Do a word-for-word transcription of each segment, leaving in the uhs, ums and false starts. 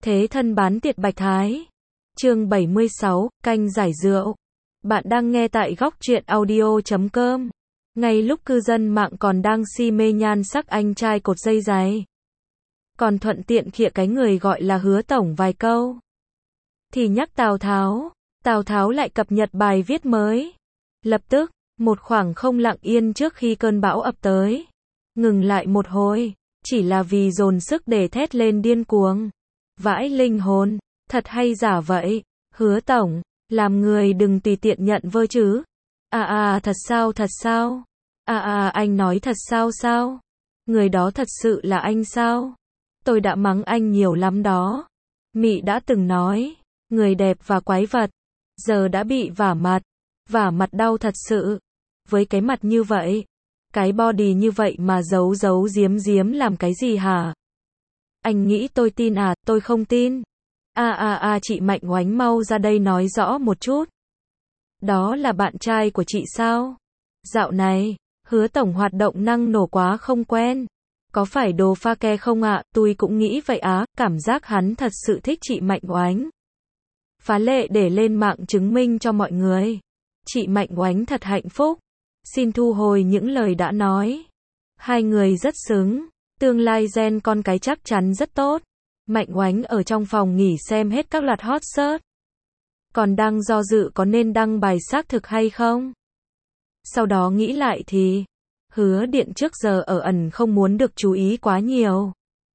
Thế thân bán tiệt Bạch Thái. Chương bảy mươi sáu, canh giải rượu. Bạn đang nghe tại góc truyện audio chấm com. Ngay lúc cư dân mạng còn đang si mê nhan sắc anh trai cột dây giày, còn thuận tiện khịa cái người gọi là Hứa Tổng vài câu, thì nhắc Tào Tháo, Tào Tháo lại cập nhật bài viết mới. Lập tức, một khoảng không lặng yên trước khi cơn bão ập tới. Ngừng lại một hồi, chỉ là vì dồn sức để thét lên điên cuồng. Vãi linh hồn, thật hay giả vậy? Hứa Tổng, làm người đừng tùy tiện nhận vơ chứ. À à, thật sao thật sao? À à, anh nói thật sao sao? Người đó thật sự là anh sao? Tôi đã mắng anh nhiều lắm đó. Mị đã từng nói, người đẹp và quái vật, giờ đã bị vả mặt. Vả mặt đau thật sự. Với cái mặt như vậy, cái body như vậy mà giấu giấu giếm giếm làm cái gì hả? Anh nghĩ tôi tin à? Tôi không tin. À à à, chị Mạnh Oánh mau ra đây nói rõ một chút. Đó là bạn trai của chị sao? Dạo này, Hứa Tổng hoạt động năng nổ quá không quen. Có phải đồ pha ke không ạ? À? Tôi cũng nghĩ vậy á, cảm giác hắn thật sự thích chị Mạnh Oánh. Phá lệ để lên mạng chứng minh cho mọi người. Chị Mạnh Oánh thật hạnh phúc. Xin thu hồi những lời đã nói. Hai người rất xứng. Tương lai gen con cái chắc chắn rất tốt. Mạnh Oánh ở trong phòng nghỉ xem hết các loạt hot search. Còn đang do dự có nên đăng bài xác thực hay không. Sau đó nghĩ lại thì, Hứa Điện trước giờ ở ẩn không muốn được chú ý quá nhiều.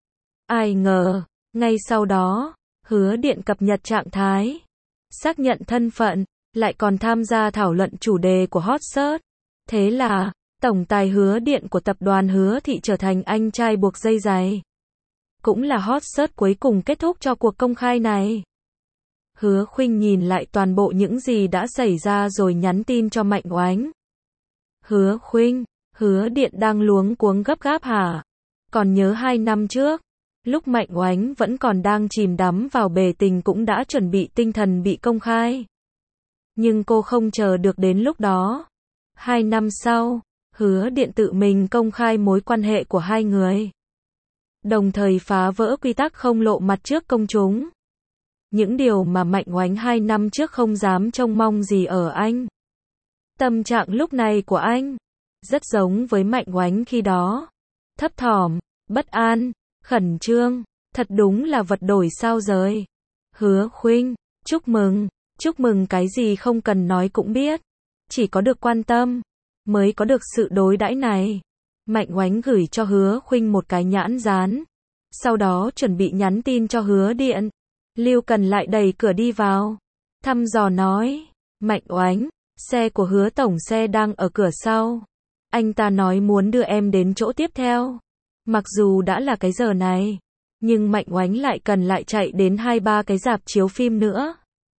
Ai ngờ, ngay sau đó, Hứa Điện cập nhật trạng thái, xác nhận thân phận, lại còn tham gia thảo luận chủ đề của hot search. Thế là, tổng tài Hứa Điện của tập đoàn Hứa Thị trở thành anh trai buộc dây giày. Cũng là hot search cuối cùng kết thúc cho cuộc công khai này. Hứa Khuynh nhìn lại toàn bộ những gì đã xảy ra rồi nhắn tin cho Mạnh Oánh. Hứa Khuynh, Hứa Điện đang luống cuống gấp gáp hả? Còn nhớ hai năm trước, lúc Mạnh Oánh vẫn còn đang chìm đắm vào bể tình cũng đã chuẩn bị tinh thần bị công khai. Nhưng cô không chờ được đến lúc đó. Hai năm sau, Hứa Điện tự mình công khai mối quan hệ của hai người. Đồng thời phá vỡ quy tắc không lộ mặt trước công chúng. Những điều mà Mạnh Oánh hai năm trước không dám trông mong gì ở anh. Tâm trạng lúc này của anh rất giống với Mạnh Oánh khi đó. Thấp thỏm, bất an, khẩn trương, thật đúng là vật đổi sao rời. Hứa Khuynh, chúc mừng, chúc mừng cái gì không cần nói cũng biết. Chỉ có được quan tâm, mới có được sự đối đãi này. Mạnh Oánh gửi cho Hứa Khuynh một cái nhãn dán. Sau đó chuẩn bị nhắn tin cho Hứa Điện. Lưu Cần lại đẩy cửa đi vào. Thăm dò nói, Mạnh Oánh, xe của Hứa Tổng xe đang ở cửa sau. Anh ta nói muốn đưa em đến chỗ tiếp theo. Mặc dù đã là cái giờ này, nhưng Mạnh Oánh lại cần lại chạy đến hai ba cái rạp chiếu phim nữa.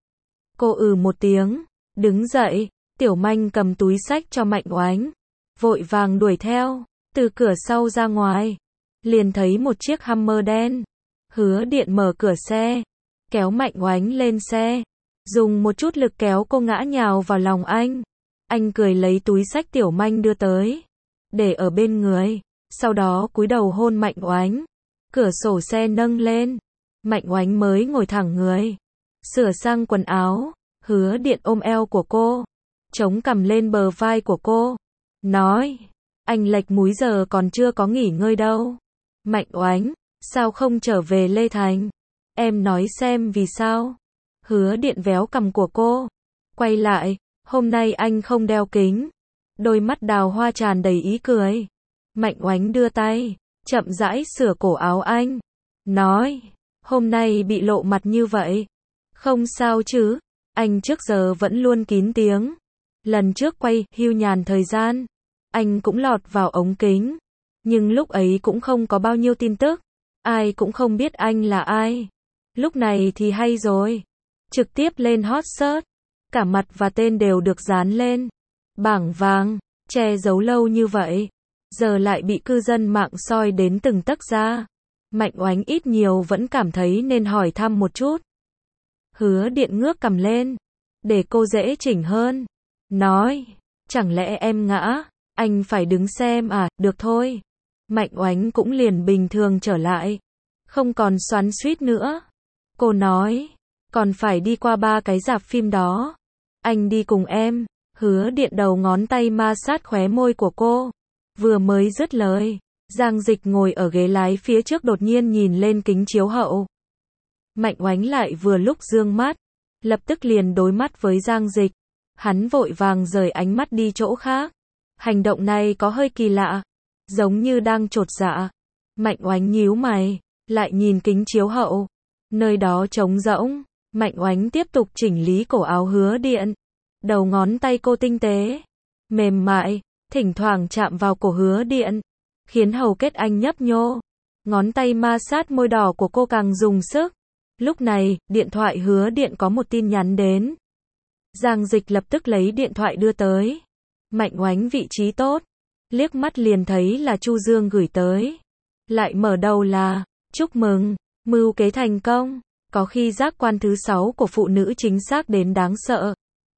Cô ừ một tiếng, đứng dậy, Tiểu Manh cầm túi xách cho Mạnh Oánh, vội vàng đuổi theo, từ cửa sau ra ngoài, liền thấy một chiếc Hummer đen. Hứa Điện mở cửa xe, kéo Mạnh Oánh lên xe, dùng một chút lực kéo cô ngã nhào vào lòng anh. Anh cười lấy túi xách Tiểu Manh đưa tới, để ở bên người, sau đó cúi đầu hôn Mạnh Oánh. Cửa sổ xe nâng lên, Mạnh Oánh mới ngồi thẳng người, sửa sang quần áo. Hứa Điện ôm eo của cô, chống cằm lên bờ vai của cô, nói, anh lệch múi giờ còn chưa có nghỉ ngơi đâu. Mạnh Oánh, sao không trở về Lê Thành? Em nói xem vì sao? Hứa Điện véo cằm của cô, quay lại, hôm nay anh không đeo kính. Đôi mắt đào hoa tràn đầy ý cười. Mạnh Oánh đưa tay, chậm rãi sửa cổ áo anh, nói, hôm nay bị lộ mặt như vậy, không sao chứ? Anh trước giờ vẫn luôn kín tiếng. Lần trước quay hưu nhàn thời gian, anh cũng lọt vào ống kính. Nhưng lúc ấy cũng không có bao nhiêu tin tức. Ai cũng không biết anh là ai. Lúc này thì hay rồi. Trực tiếp lên hot search. Cả mặt và tên đều được dán lên bảng vàng, che giấu lâu như vậy. Giờ lại bị cư dân mạng soi đến từng tấc da. Mạnh Oánh ít nhiều vẫn cảm thấy nên hỏi thăm một chút. Hứa Điện ngước cằm lên, để cô dễ chỉnh hơn. Nói, chẳng lẽ em ngã, anh phải đứng xem à? Được thôi. Mạnh Oánh cũng liền bình thường trở lại, không còn xoắn xuýt nữa. Cô nói, còn phải đi qua ba cái rạp phim đó. Anh đi cùng em. Hứa Điện đầu ngón tay ma sát khóe môi của cô. Vừa mới dứt lời, Giang Dịch ngồi ở ghế lái phía trước đột nhiên nhìn lên kính chiếu hậu. Mạnh Oánh lại vừa lúc dương mắt, lập tức liền đối mắt với Giang Dịch. Hắn vội vàng rời ánh mắt đi chỗ khác. Hành động này có hơi kỳ lạ, giống như đang chột dạ. Mạnh Oánh nhíu mày, lại nhìn kính chiếu hậu. Nơi đó trống rỗng. Mạnh Oánh tiếp tục chỉnh lý cổ áo Hứa Điện. Đầu ngón tay cô tinh tế, mềm mại, thỉnh thoảng chạm vào cổ Hứa Điện, khiến hầu kết anh nhấp nhô. Ngón tay ma sát môi đỏ của cô càng dùng sức. Lúc này, điện thoại Hứa Điện có một tin nhắn đến. Giang Dịch lập tức lấy điện thoại đưa tới. Mạnh Oánh vị trí tốt, liếc mắt liền thấy là Chu Dương gửi tới. Lại mở đầu là, chúc mừng, mưu kế thành công. Có khi giác quan thứ sáu của phụ nữ chính xác đến đáng sợ.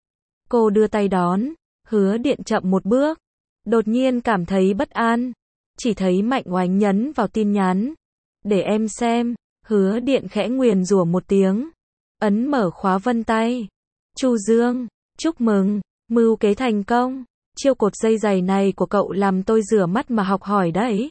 Cô đưa tay đón, Hứa Điện chậm một bước. Đột nhiên cảm thấy bất an. Chỉ thấy Mạnh Oánh nhấn vào tin nhắn. Để em xem. Hứa Điện khẽ nguyền rủa một tiếng. Ấn mở khóa vân tay. Chu Dương, chúc mừng, mưu kế thành công. Chiêu cột dây giày này của cậu làm tôi rửa mắt mà học hỏi đấy.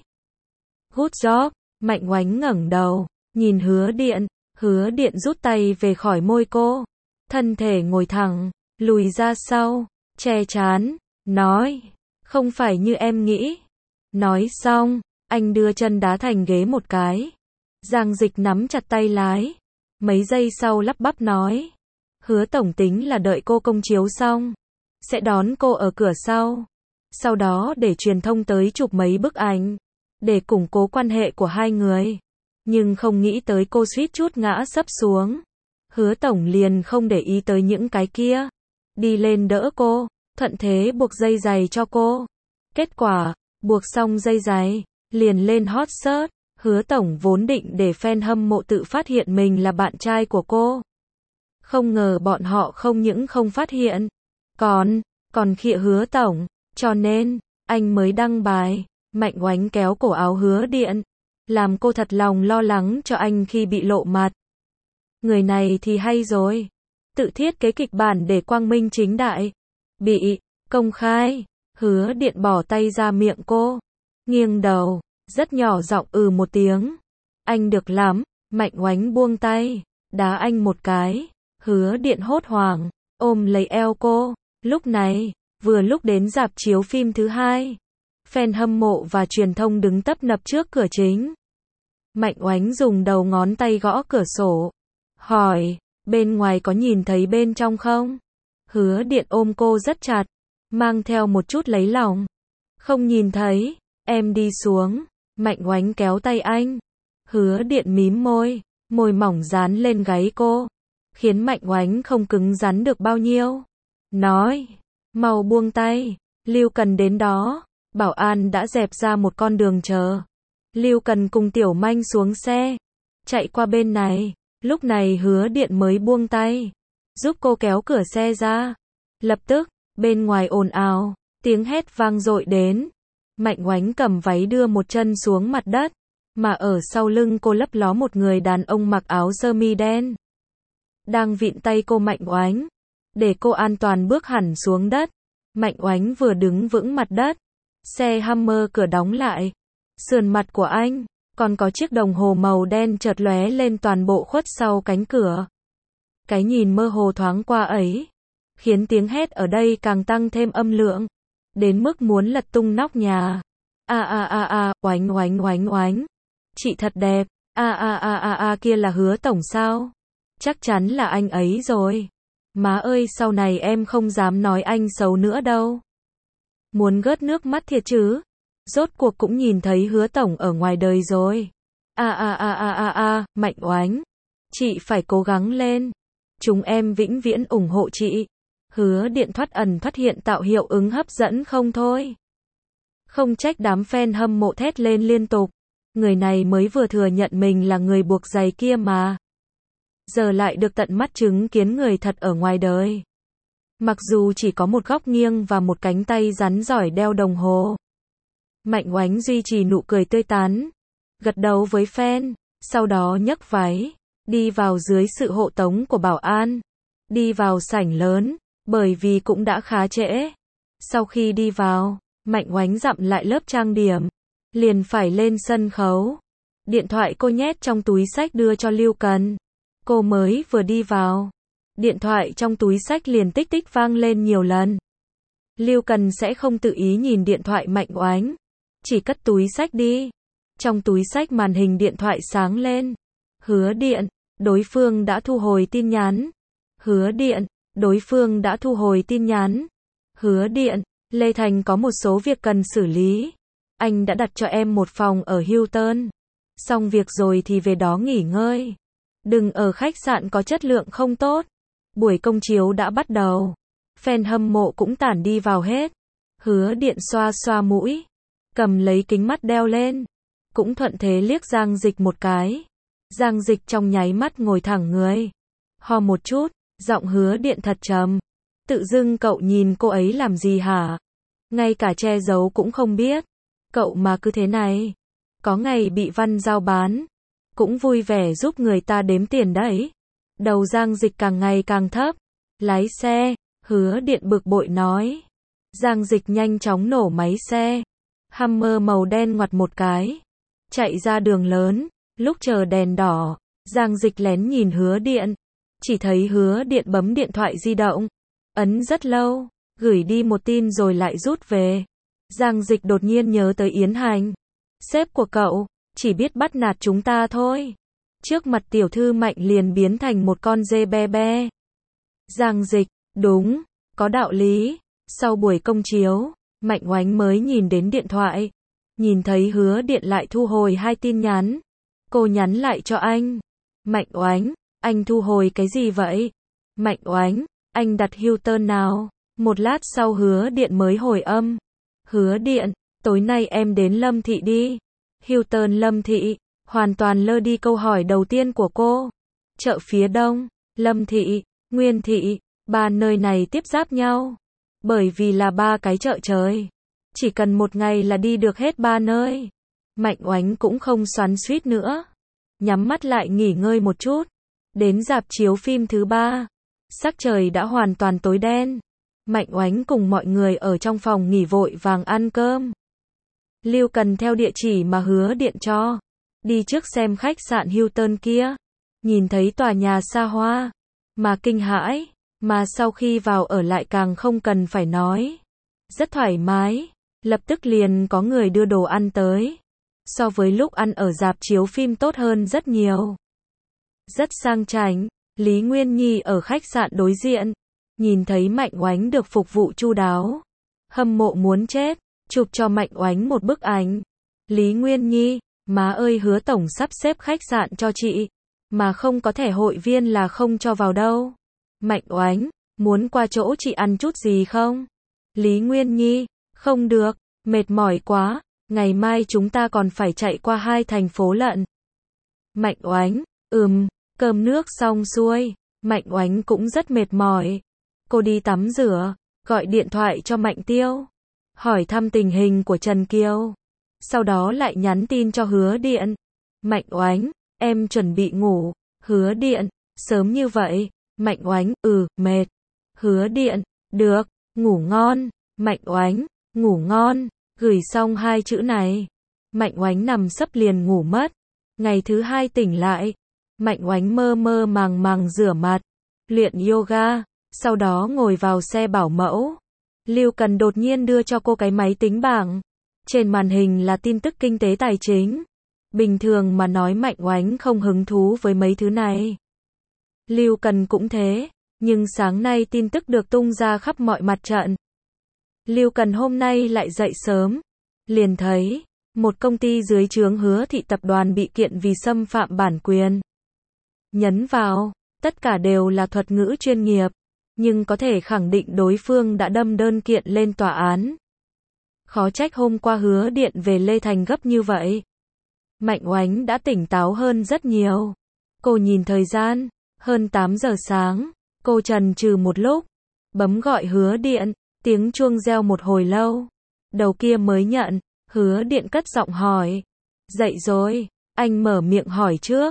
Good job. Mạnh Oánh ngẩng đầu, nhìn Hứa Điện. Hứa Điện rút tay về khỏi môi cô. Thân thể ngồi thẳng, lùi ra sau, che trán, nói, không phải như em nghĩ. Nói xong, anh đưa chân đá thành ghế một cái. Giang Dịch nắm chặt tay lái. Mấy giây sau lắp bắp nói, Hứa tổng tính là đợi cô công chiếu xong, sẽ đón cô ở cửa sau. Sau đó để truyền thông tới chụp mấy bức ảnh, để củng cố quan hệ của hai người. Nhưng không nghĩ tới cô suýt chút ngã sấp xuống. Hứa tổng liền không để ý tới những cái kia. Đi lên đỡ cô, thuận thế buộc dây giày cho cô. Kết quả, buộc xong dây giày, liền lên hot search. Hứa tổng vốn định để fan hâm mộ tự phát hiện mình là bạn trai của cô. Không ngờ bọn họ không những không phát hiện, còn, còn khịa Hứa tổng. Cho nên, anh mới đăng bài. Mạnh Oánh kéo cổ áo Hứa Điện, làm cô thật lòng lo lắng cho anh khi bị lộ mặt. Người này thì hay rồi. Tự thiết kế kịch bản để quang minh chính đại. Bị công khai. Hứa Điện bỏ tay ra miệng cô. Nghiêng đầu. Rất nhỏ giọng ừ một tiếng. Anh được lắm. Mạnh Oánh buông tay. Đá anh một cái. Hứa Điện hốt hoảng. Ôm lấy eo cô. Lúc này, vừa lúc đến rạp chiếu phim thứ hai. Fan hâm mộ và truyền thông đứng tấp nập trước cửa chính. Mạnh Oánh dùng đầu ngón tay gõ cửa sổ. Hỏi, bên ngoài có nhìn thấy bên trong không? Hứa Điện ôm cô rất chặt, mang theo một chút lấy lòng. Không nhìn thấy, em đi xuống. Mạnh Oánh kéo tay anh. Hứa Điện mím môi, môi mỏng dán lên gáy cô, khiến Mạnh Oánh không cứng rắn được bao nhiêu. Nói, mau buông tay, Lưu Cần đến đó. Bảo an đã dẹp ra một con đường chờ. Lưu Cần cùng Tiểu Manh xuống xe, chạy qua bên này. Lúc này Hứa Điện mới buông tay, giúp cô kéo cửa xe ra. Lập tức, bên ngoài ồn ào, tiếng hét vang dội đến. Mạnh Oánh cầm váy đưa một chân xuống mặt đất, mà ở sau lưng cô lấp ló một người đàn ông mặc áo sơ mi đen. Đang vịn tay cô Mạnh Oánh, để cô an toàn bước hẳn xuống đất. Mạnh Oánh vừa đứng vững mặt đất, xe Hummer cửa đóng lại. Sườn mặt của anh, còn có chiếc đồng hồ màu đen chợt lóe lên toàn bộ khuất sau cánh cửa. Cái nhìn mơ hồ thoáng qua ấy, khiến tiếng hét ở đây càng tăng thêm âm lượng, đến mức muốn lật tung nóc nhà. A a a a, Oánh Oánh Oánh Oánh. Chị thật đẹp. A a a a a, kia là Hứa tổng sao? Chắc chắn là anh ấy rồi. Má ơi, sau này em không dám nói anh xấu nữa đâu. Muốn gớt nước mắt thiệt chứ? Rốt cuộc cũng nhìn thấy Hứa tổng ở ngoài đời rồi. A a a a a a, Mạnh Oánh, chị phải cố gắng lên. Chúng em vĩnh viễn ủng hộ chị. Hứa Điện thoát ẩn thoát hiện tạo hiệu ứng hấp dẫn không thôi. Không trách đám fan hâm mộ thét lên liên tục. Người này mới vừa thừa nhận mình là người buộc giày kia mà. Giờ lại được tận mắt chứng kiến người thật ở ngoài đời. Mặc dù chỉ có một góc nghiêng và một cánh tay rắn giỏi đeo đồng hồ. Mạnh Oánh duy trì nụ cười tươi tắn, gật đầu với fan, sau đó nhấc váy, đi vào dưới sự hộ tống của bảo an, đi vào sảnh lớn, bởi vì cũng đã khá trễ. Sau khi đi vào, Mạnh Oánh dặm lại lớp trang điểm, liền phải lên sân khấu. Điện thoại cô nhét trong túi xách đưa cho Lưu Cần. Cô mới vừa đi vào, điện thoại trong túi xách liền tích tích vang lên nhiều lần. Lưu Cần sẽ không tự ý nhìn điện thoại Mạnh Oánh, chỉ cất túi xách đi. Trong túi xách màn hình điện thoại sáng lên. Hứa Điện, đối phương đã thu hồi tin nhắn. Hứa Điện, đối phương đã thu hồi tin nhắn. Hứa Điện, Lê Thành có một số việc cần xử lý. Anh đã đặt cho em một phòng ở Hilton. Xong việc rồi thì về đó nghỉ ngơi. Đừng ở khách sạn có chất lượng không tốt. Buổi công chiếu đã bắt đầu. Fan hâm mộ cũng tản đi vào hết. Hứa Điện xoa xoa mũi, cầm lấy kính mắt đeo lên, cũng thuận thế liếc Giang Dịch một cái. Giang Dịch trong nháy mắt ngồi thẳng người, ho một chút, giọng Hứa Điện thật trầm. Tự dưng cậu nhìn cô ấy làm gì hả? Ngay cả che giấu cũng không biết. Cậu mà cứ thế này, có ngày bị Văn Giao bán, cũng vui vẻ giúp người ta đếm tiền đấy. Đầu Giang Dịch càng ngày càng thấp. Lái xe, Hứa Điện bực bội nói. Giang Dịch nhanh chóng nổ máy xe. Hummer màu đen ngoặt một cái, chạy ra đường lớn. Lúc chờ đèn đỏ, Giang Dịch lén nhìn Hứa Điện, chỉ thấy Hứa Điện bấm điện thoại di động, ấn rất lâu, gửi đi một tin rồi lại rút về. Giang Dịch đột nhiên nhớ tới Yến Hành. Sếp của cậu, chỉ biết bắt nạt chúng ta thôi. Trước mặt tiểu thư Mạnh liền biến thành một con dê be be. Giang Dịch, đúng, có đạo lý. Sau buổi công chiếu, Mạnh Oánh mới nhìn đến điện thoại. Nhìn thấy Hứa Điện lại thu hồi hai tin nhắn. Cô nhắn lại cho anh. Mạnh Oánh, anh thu hồi cái gì vậy? Mạnh Oánh, anh đặt Hilton nào? Một lát sau Hứa Điện mới hồi âm. Hứa Điện, tối nay em đến Lâm Thị đi. Hilton Lâm Thị, hoàn toàn lơ đi câu hỏi đầu tiên của cô. Chợ phía đông, Lâm Thị, Nguyên Thị, ba nơi này tiếp giáp nhau. Bởi vì là ba cái chợ trời. Chỉ cần một ngày là đi được hết ba nơi. Mạnh Oánh cũng không xoắn xuýt nữa. Nhắm mắt lại nghỉ ngơi một chút. Đến rạp chiếu phim thứ ba. Sắc trời đã hoàn toàn tối đen. Mạnh Oánh cùng mọi người ở trong phòng nghỉ vội vàng ăn cơm. Lưu Cần theo địa chỉ mà Hứa Điện cho. Đi trước xem khách sạn Hilton kia. Nhìn thấy tòa nhà xa hoa. Mà kinh hãi. Mà sau khi vào ở lại càng không cần phải nói. Rất thoải mái. Lập tức liền có người đưa đồ ăn tới. So với lúc ăn ở rạp chiếu phim tốt hơn rất nhiều. Rất sang chảnh. Lý Nguyên Nhi ở khách sạn đối diện. Nhìn thấy Mạnh Oánh được phục vụ chu đáo. Hâm mộ muốn chết. Chụp cho Mạnh Oánh một bức ảnh. Lý Nguyên Nhi, má ơi Hứa tổng sắp xếp khách sạn cho chị. Mà không có thẻ hội viên là không cho vào đâu. Mạnh Oánh, muốn qua chỗ chị ăn chút gì không? Lý Nguyên Nhi, không được, mệt mỏi quá, ngày mai chúng ta còn phải chạy qua hai thành phố lận. Mạnh Oánh, ừm, cơm nước xong xuôi, Mạnh Oánh cũng rất mệt mỏi. Cô đi tắm rửa, gọi điện thoại cho Mạnh Tiêu, hỏi thăm tình hình của Trần Kiều. Sau đó lại nhắn tin cho Hứa Điện. Mạnh Oánh, em chuẩn bị ngủ. Hứa Điện, sớm như vậy? Mạnh Oánh, ừ, mệt. Hứa Điện, được, ngủ ngon. Mạnh Oánh, ngủ ngon. Gửi xong hai chữ này, Mạnh Oánh nằm sấp liền ngủ mất. Ngày thứ hai tỉnh lại, Mạnh Oánh mơ mơ màng màng rửa mặt, luyện yoga, sau đó ngồi vào xe bảo mẫu. Lưu Cần đột nhiên đưa cho cô cái máy tính bảng. Trên màn hình là tin tức kinh tế tài chính. Bình thường mà nói Mạnh Oánh không hứng thú với mấy thứ này. Lưu Cần cũng thế, nhưng sáng nay tin tức được tung ra khắp mọi mặt trận. Lưu Cần hôm nay lại dậy sớm, liền thấy một công ty dưới trướng Hứa Thị tập đoàn bị kiện vì xâm phạm bản quyền. Nhấn vào, tất cả đều là thuật ngữ chuyên nghiệp, nhưng có thể khẳng định đối phương đã đâm đơn kiện lên tòa án. Khó trách hôm qua Hứa Điện về Lê Thành gấp như vậy. Mạnh Oánh đã tỉnh táo hơn rất nhiều. Cô nhìn thời gian, hơn tám giờ sáng, cô chần chừ một lúc, bấm gọi Hứa Điện, tiếng chuông reo một hồi lâu. Đầu kia mới nhận, Hứa Điện cất giọng hỏi. Dậy rồi, anh mở miệng hỏi trước.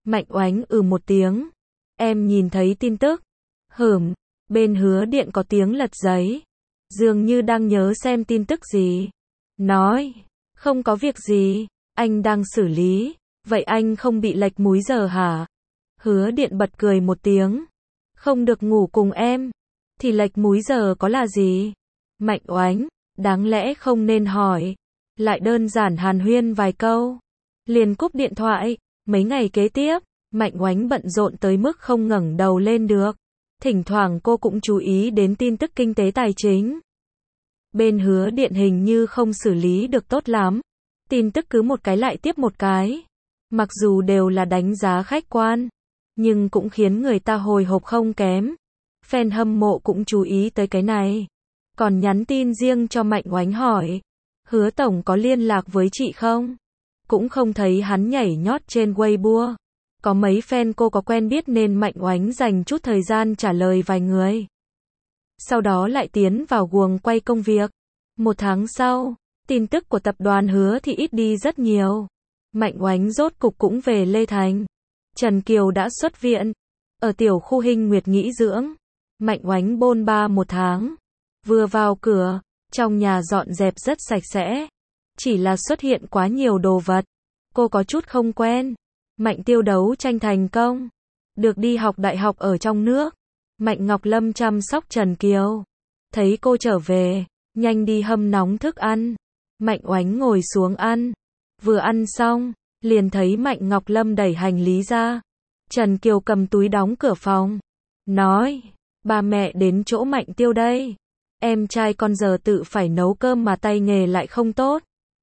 Mạnh Oánh ừ một tiếng. Em nhìn thấy tin tức. Hửm, bên Hứa Điện có tiếng lật giấy. Dường như đang nhớ xem tin tức gì. Nói, không có việc gì, anh đang xử lý. Vậy anh không bị lệch múi giờ hả? Hứa Điện bật cười một tiếng. Không được ngủ cùng em. Thì lệch múi giờ có là gì? Mạnh Oánh, đáng lẽ không nên hỏi. Lại đơn giản hàn huyên vài câu. Liền cúp điện thoại. Mấy ngày kế tiếp, Mạnh Oánh bận rộn tới mức không ngẩng đầu lên được. Thỉnh thoảng cô cũng chú ý đến tin tức kinh tế tài chính. Bên Hứa Điện hình như không xử lý được tốt lắm. Tin tức cứ một cái lại tiếp một cái. Mặc dù đều là đánh giá khách quan, nhưng cũng khiến người ta hồi hộp không kém. Fan hâm mộ cũng chú ý tới cái này. Còn nhắn tin riêng cho Mạnh Oánh hỏi. Hứa Tổng có liên lạc với chị không? Cũng không thấy hắn nhảy nhót trên Weibo. Có mấy fan cô có quen biết nên Mạnh Oánh dành chút thời gian trả lời vài người. Sau đó lại tiến vào guồng quay công việc. Một tháng sau, tin tức của tập đoàn Hứa thì ít đi rất nhiều. Mạnh Oánh rốt cục cũng về Lê Thành. Trần Kiều đã xuất viện. Ở tiểu khu Hinh Nguyệt nghỉ dưỡng. Mạnh Oánh bôn ba một tháng. Vừa vào cửa, trong nhà dọn dẹp rất sạch sẽ. Chỉ là xuất hiện quá nhiều đồ vật. Cô có chút không quen. Mạnh Tiêu đấu tranh thành công. Được đi học đại học ở trong nước. Mạnh Ngọc Lâm chăm sóc Trần Kiều. Thấy cô trở về, nhanh đi hâm nóng thức ăn. Mạnh Oánh ngồi xuống ăn. Vừa ăn xong, liền thấy Mạnh Ngọc Lâm đẩy hành lý ra. Trần Kiều cầm túi đóng cửa phòng. Nói, ba mẹ đến chỗ Mạnh Tiêu đây. Em trai con giờ tự phải nấu cơm mà tay nghề lại không tốt.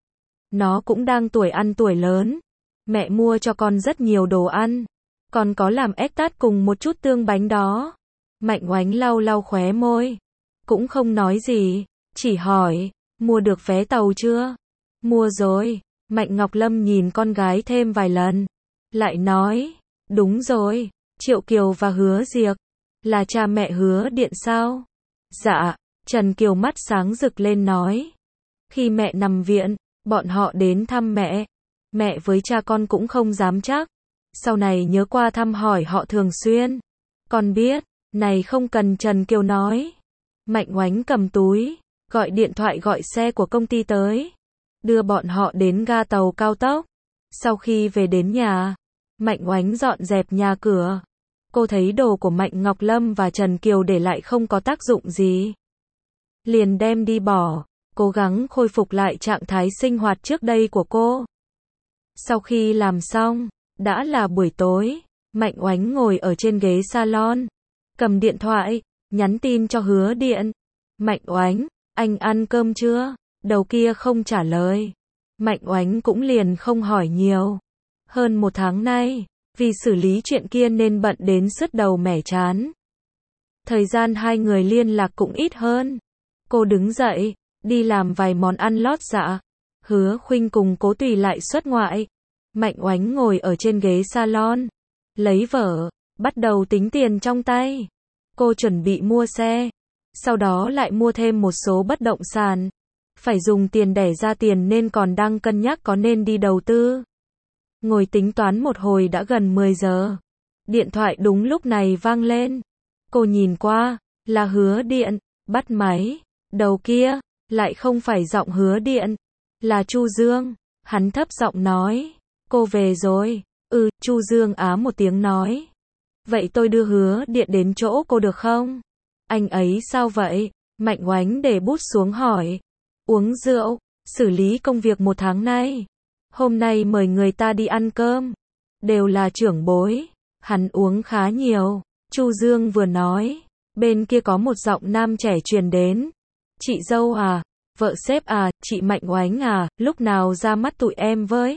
Nó cũng đang tuổi ăn tuổi lớn. Mẹ mua cho con rất nhiều đồ ăn. Còn có làm ếch tát cùng một chút tương bánh đó. Mạnh Oánh lau lau khóe môi. Cũng không nói gì. Chỉ hỏi, mua được vé tàu chưa? Mua rồi. Mạnh Ngọc Lâm nhìn con gái thêm vài lần. Lại nói, đúng rồi. Triệu Kiều và Hứa Diệc. Là cha mẹ Hứa Điện sao? Dạ. Trần Kiều mắt sáng rực lên nói. Khi mẹ nằm viện, bọn họ đến thăm mẹ. Mẹ với cha con cũng không dám chắc. Sau này nhớ qua thăm hỏi họ thường xuyên. Con biết, này không cần Trần Kiều nói. Mạnh Oánh cầm túi, gọi điện thoại gọi xe của công ty tới. Đưa bọn họ đến ga tàu cao tốc. Sau khi về đến nhà, Mạnh Oánh dọn dẹp nhà cửa. Cô thấy đồ của Mạnh Ngọc Lâm và Trần Kiều để lại không có tác dụng gì. Liền đem đi bỏ, cố gắng khôi phục lại trạng thái sinh hoạt trước đây của cô. Sau khi làm xong, đã là buổi tối, Mạnh Oánh ngồi ở trên ghế salon, cầm điện thoại, nhắn tin cho Hứa Điện. Mạnh Oánh, anh ăn cơm chưa? Đầu kia không trả lời. Mạnh Oánh cũng liền không hỏi nhiều. Hơn một tháng nay, vì xử lý chuyện kia nên bận đến sứt đầu mẻ chán. Thời gian hai người liên lạc cũng ít hơn. Cô đứng dậy, đi làm vài món ăn lót dạ. Hứa Khuynh cùng Cố Tùy lại xuất ngoại. Mạnh Oánh ngồi ở trên ghế salon, lấy vở, bắt đầu tính tiền trong tay. Cô chuẩn bị mua xe, sau đó lại mua thêm một số bất động sản. Phải dùng tiền đẻ ra tiền nên còn đang cân nhắc có nên đi đầu tư. Ngồi tính toán một hồi đã gần mười giờ. Điện thoại đúng lúc này vang lên. Cô nhìn qua, là Hứa Điện, bắt máy. Đầu kia, lại không phải giọng Hứa Điện, là Chu Dương. Hắn thấp giọng nói, cô về rồi. Ừ, Chu Dương á một tiếng nói. Vậy tôi đưa Hứa Điện đến chỗ cô được không? Anh ấy sao vậy? Mạnh Oánh để bút xuống hỏi. Uống rượu, xử lý công việc một tháng nay. Hôm nay mời người ta đi ăn cơm. Đều là trưởng bối. Hắn uống khá nhiều. Chu Dương vừa nói. Bên kia có một giọng nam trẻ truyền đến. Chị dâu à? Vợ sếp à? Chị Mạnh Oánh à? Lúc nào ra mắt tụi em với?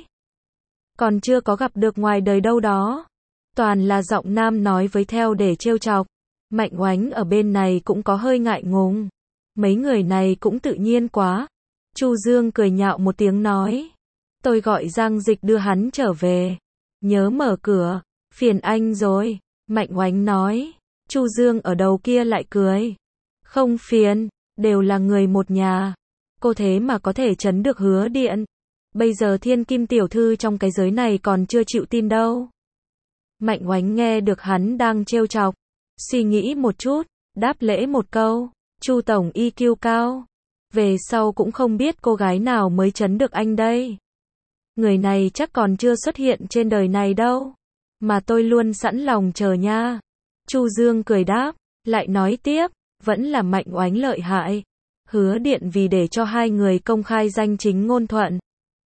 Còn chưa có gặp được ngoài đời đâu đó. Toàn là giọng nam nói với theo để trêu chọc. Mạnh Oánh ở bên này cũng có hơi ngại ngùng. Mấy người này cũng tự nhiên quá. Chu Dương cười nhạo một tiếng nói. Tôi gọi Giang Dịch đưa hắn trở về. Nhớ mở cửa. Phiền anh rồi. Mạnh Oánh nói. Chu Dương ở đầu kia lại cười. Không phiền. Đều là người một nhà. Cô thế mà có thể trấn được Hứa Điện. Bây giờ thiên kim tiểu thư trong cái giới này còn chưa chịu tin đâu. Mạnh Oánh nghe được hắn đang trêu chọc, suy nghĩ một chút, đáp lễ một câu, Chu tổng i kiu cao, về sau cũng không biết cô gái nào mới chấn được anh đây. Người này chắc còn chưa xuất hiện trên đời này đâu, mà tôi luôn sẵn lòng chờ nha. Chu Dương cười đáp, lại nói tiếp, vẫn là Mạnh Oánh lợi hại. Hứa Điện vì để cho hai người công khai danh chính ngôn thuận,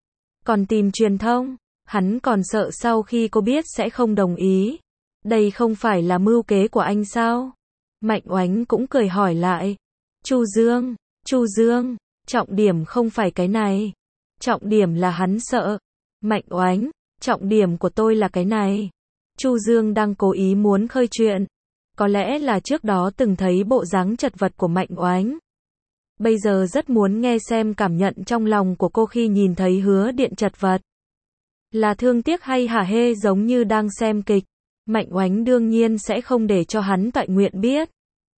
còn tìm truyền thông, hắn còn sợ sau khi cô biết sẽ không đồng ý. Đây không phải là mưu kế của anh sao? Mạnh Oánh cũng cười hỏi lại. Chu Dương, Chu Dương, trọng điểm không phải cái này. Trọng điểm là hắn sợ. Mạnh Oánh, trọng điểm của tôi là cái này. Chu Dương đang cố ý muốn khơi chuyện. Có lẽ là trước đó từng thấy bộ dáng chật vật của Mạnh Oánh. Bây giờ rất muốn nghe xem cảm nhận trong lòng của cô khi nhìn thấy Hứa Điện chật vật. Là thương tiếc hay hả hê giống như đang xem kịch. Mạnh Oánh đương nhiên sẽ không để cho hắn Toại Nguyện biết.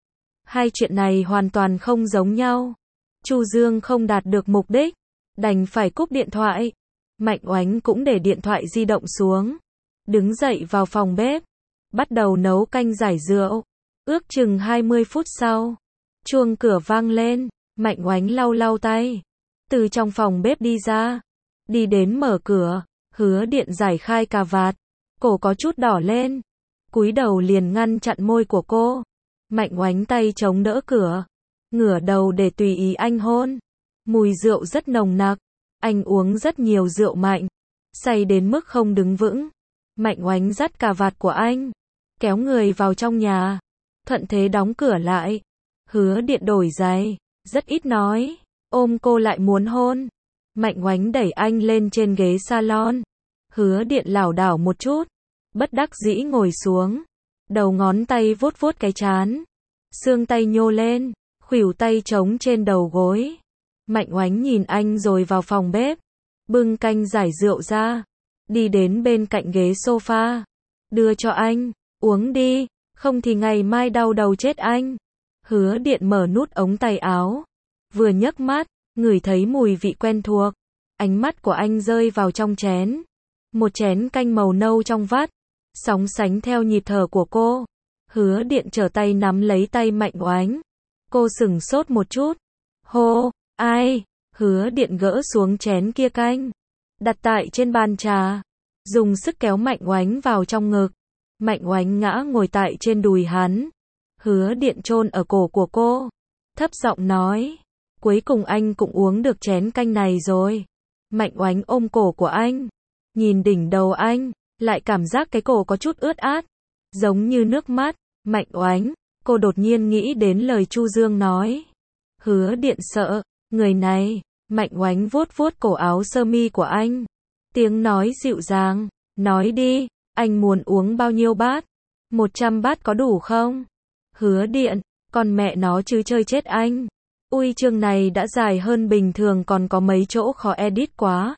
Hai chuyện này hoàn toàn không giống nhau. Chu Dương không đạt được mục đích, đành phải cúp điện thoại. Mạnh Oánh cũng để điện thoại di động xuống, đứng dậy vào phòng bếp, bắt đầu nấu canh giải rượu. Ước chừng hai mươi phút sau, chuông cửa vang lên, Mạnh Oánh lau lau tay, từ trong phòng bếp đi ra, đi đến mở cửa. Hứa Điện giải khai cà vạt, cổ có chút đỏ lên, cúi đầu liền ngăn chặn môi của cô. Mạnh Oánh tay chống đỡ cửa, ngửa đầu để tùy ý anh hôn. Mùi rượu rất nồng nặc, anh uống rất nhiều rượu mạnh, say đến mức không đứng vững. Mạnh Oánh dắt cà vạt của anh, kéo người vào trong nhà, thuận thế đóng cửa lại. Hứa Điện đổi giày, rất ít nói, ôm cô lại muốn hôn. Mạnh Oánh đẩy anh lên trên ghế salon. Hứa Điện lảo đảo một chút, bất đắc dĩ ngồi xuống, đầu ngón tay vuốt vuốt cái trán, xương tay nhô lên, khuỷu tay trống trên đầu gối. Mạnh Oánh nhìn anh rồi vào phòng bếp, bưng canh giải rượu ra, đi đến bên cạnh ghế sofa, đưa cho anh, uống đi, không thì ngày mai đau đầu chết anh. Hứa Điện mở nút ống tay áo, vừa nhấc mắt, ngửi thấy mùi vị quen thuộc, ánh mắt của anh rơi vào trong chén, một chén canh màu nâu trong vắt, sóng sánh theo nhịp thở của cô. Hứa Điện trở tay nắm lấy tay Mạnh Oánh, cô sửng sốt một chút, hô, ai? Hứa Điện gỡ xuống chén kia canh, đặt tại trên bàn trà, dùng sức kéo Mạnh Oánh vào trong ngực. Mạnh Oánh ngã ngồi tại trên đùi hắn, Hứa Điện chôn ở cổ của cô, thấp giọng nói, cuối cùng anh cũng uống được chén canh này rồi. Mạnh Oánh ôm cổ của anh, nhìn đỉnh đầu anh, lại cảm giác cái cổ có chút ướt át, giống như nước mắt. Mạnh Oánh, cô đột nhiên nghĩ đến lời Chu Dương nói. Hứa Điện sợ, người này. Mạnh Oánh vuốt vuốt cổ áo sơ mi của anh, tiếng nói dịu dàng, nói đi, anh muốn uống bao nhiêu bát? Một trăm bát có đủ không? Hứa Điện, con mẹ nó chứ chơi chết anh. Ui, chương này đã dài hơn bình thường, còn có mấy chỗ khó edit quá,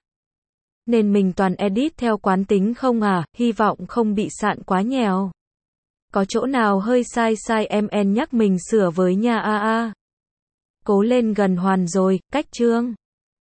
nên mình toàn edit theo quán tính không à, hy vọng không bị sạn quá nhèo. Có chỗ nào hơi sai sai em en nhắc mình sửa với nha a a. Cố lên, gần hoàn rồi, cách chương